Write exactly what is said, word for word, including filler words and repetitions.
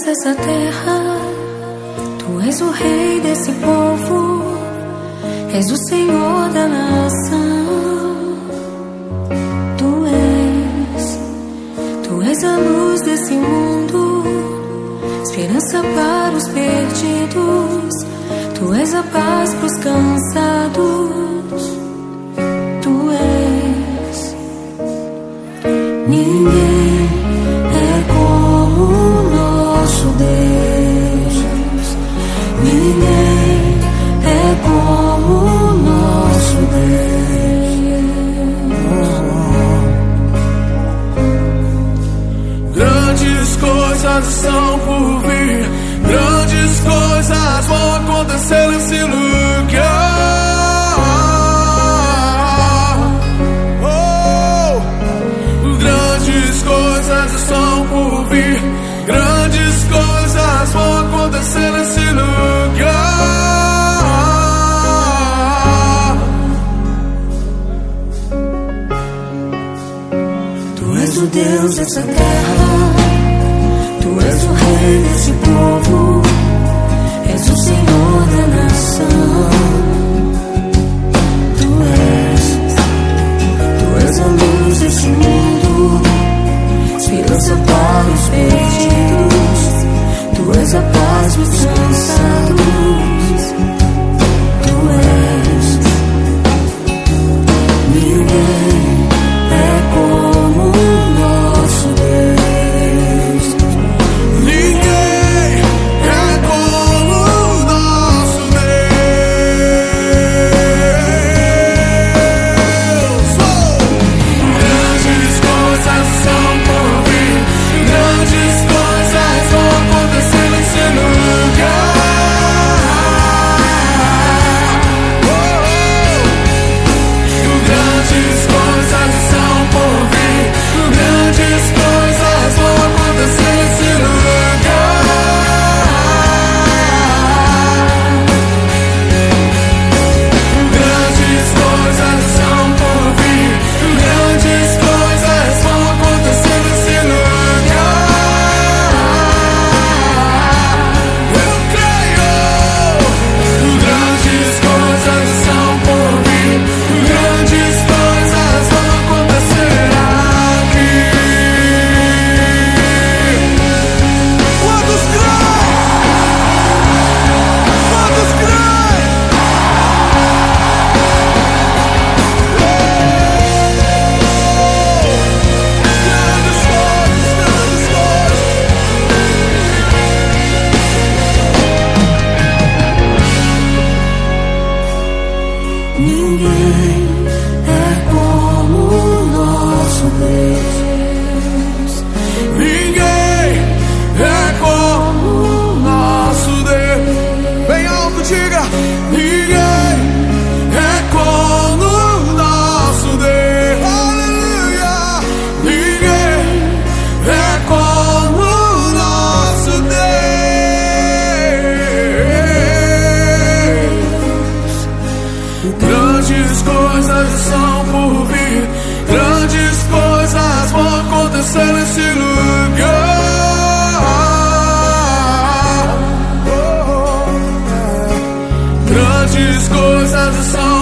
dessa terra, Tu és o rei desse povo, és o Senhor da nação. Tu és, Tu és a luz desse mundo, esperança para os perdidos. Tu és a paz para os cansados. Tu és. Ninguém é como o nosso Deus. Ninguém é como o nosso Deus. Grandes coisas estão por vir, grandes coisas vão acontecer nesse lugar. Oh, grandes coisas estão por vir, grandes coisas vão acontecer nesse lugar. Tu és o Deus dessa terra, Tu és o rei desse povo, és o Senhor da nação. Tu és, Tu és a luz desse mundo, esperança para os perdidos. Tu és a paz dos cansados. Tu és. Ninguém é como o nosso Deus. Ninguém é como o nosso Deus. Oh! Grandes coisas são por vir, grandes coisas vão acontecer nesse lugar. Oh! Grandes coisas são por vir, grandes coisas vão acontecer nesse lugar. Grandes coisas são por vir, grandes coisas vão acontecer nesse lugar. Eu creio. Grandes coisas são por vir, grandes coisas vão acontecer aqui. Quantos creem? Quantos creem? Grandes coisas, grandes coisas. Ninguém é como o nosso Deus. Ninguém é como o nosso Deus. Bem alto, diga. Ninguém é como o nosso Deus. Aleluia. Ninguém é como o nosso Deus. Grandes coisas são por vir, grandes coisas vão acontecer nesse lugar. Oh, grandes coisas são